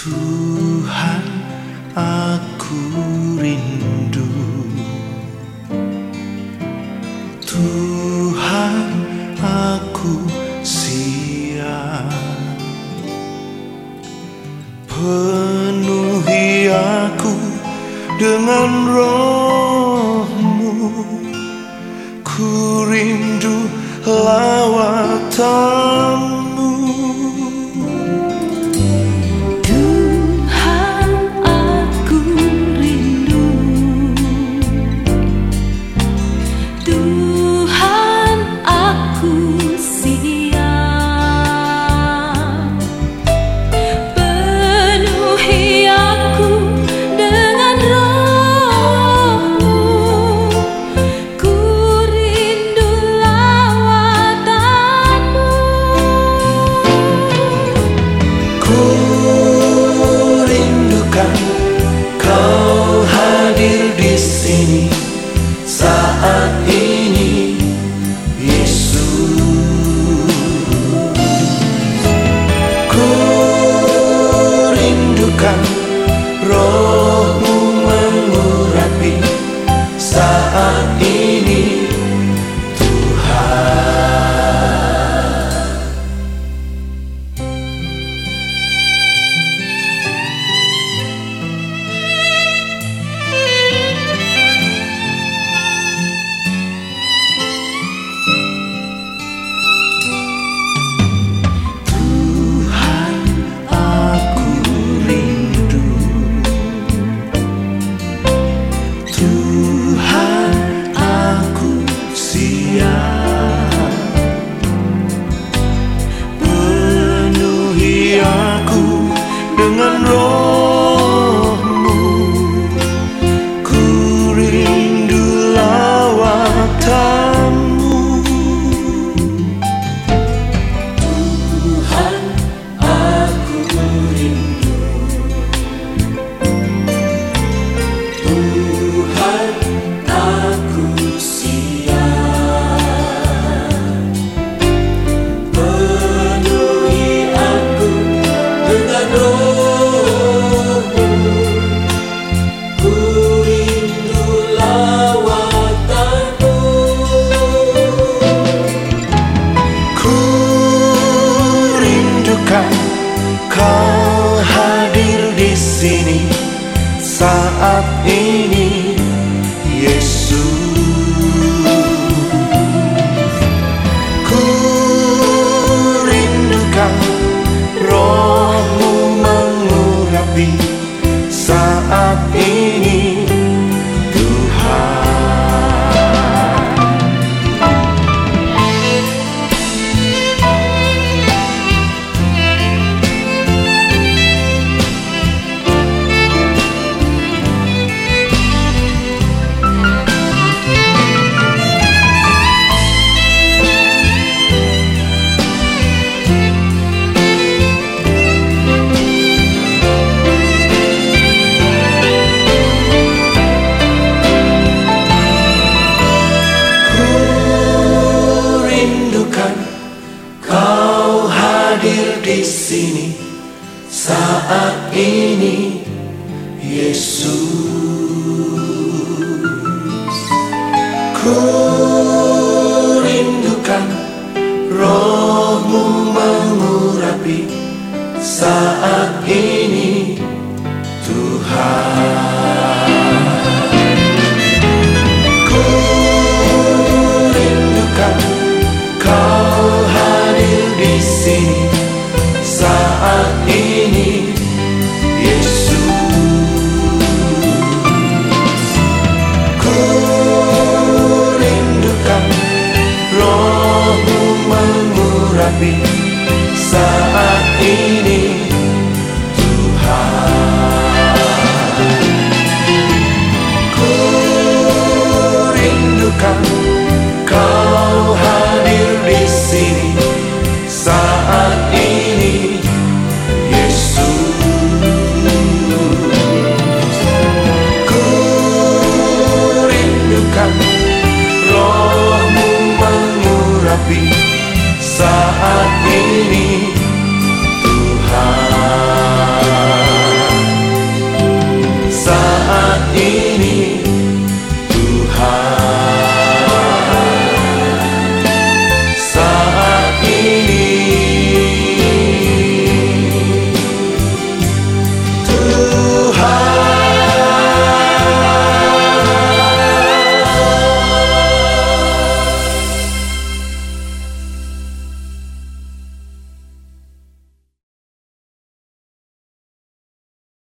Tuhan, aku rindu. Tuhan, aku siap. Penuhi aku dengan Roh-Mu. Ku rindu lawatan-Mu. Kau hadir di sini saat ini, Yesus. Ku rindukan Roh-Mu mengurapi saat ini, Tuhan. Dengan Roh-Mu, ku rindu lawatan-Mu. Tuhan, aku rindu. Tuhan, aku siap. Penuhi aku dengan Roh-Mu. Kau hadir di sini saat ini, Yesus. Ku rindukan Roh-Mu mengurapi saat ini, Tuhan. Kau hadir di sini saat ini, Yesus. Ku rindukan Roh-Mu mengurapi saat ini.